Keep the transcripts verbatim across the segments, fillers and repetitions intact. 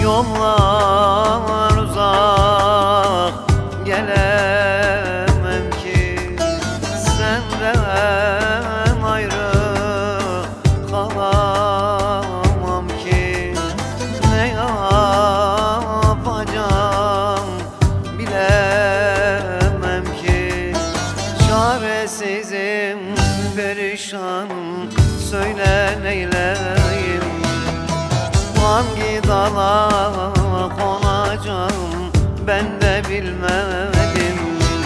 Yollar uzak, gelemem ki senden ayrı kalamam ki. Ne yapacağım bilemem ki. Çaresizim, perişanım, söyle neyleyim. Hangi dala konacağım ben de bilmedim.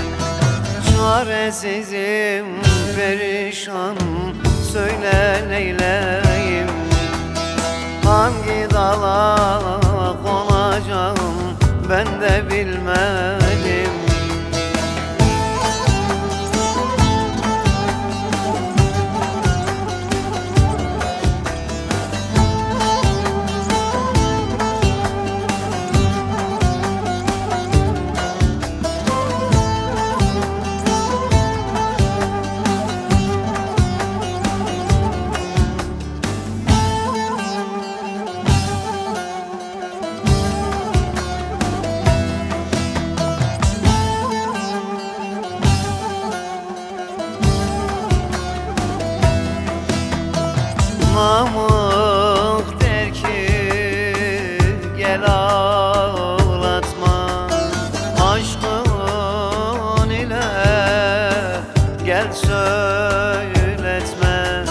Çaresizim, perişanım, söyle neyleyim. Hangi dala konacağım ben de bilmedim. Namık der ki gel ağlatma, aşkın ile gel söyletme.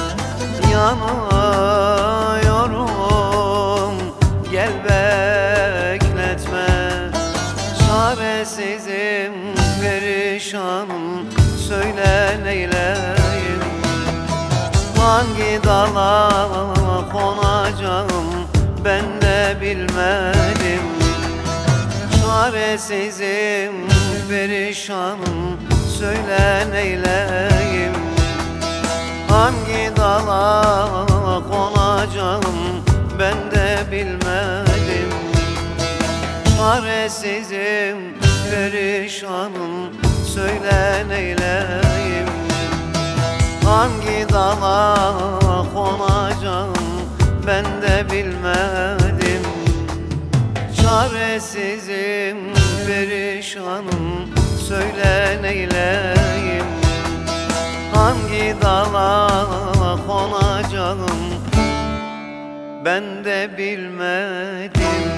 Yanıyorum gel bekletme. Çaresizim, perişanım, söyle neyleyim. Hangi dala konacağım ben de bilmedim. Çaresizim, perişanım, söyle neyleyim. Hangi dala konacağım ben de bilmedim. Çaresizim, perişanım, söyle neyleyim. Hangi dala konacağım ben de bilmedim. Çaresizim, perişanım, söyle neyleyim. Hangi dala konacağım ben de bilmedim.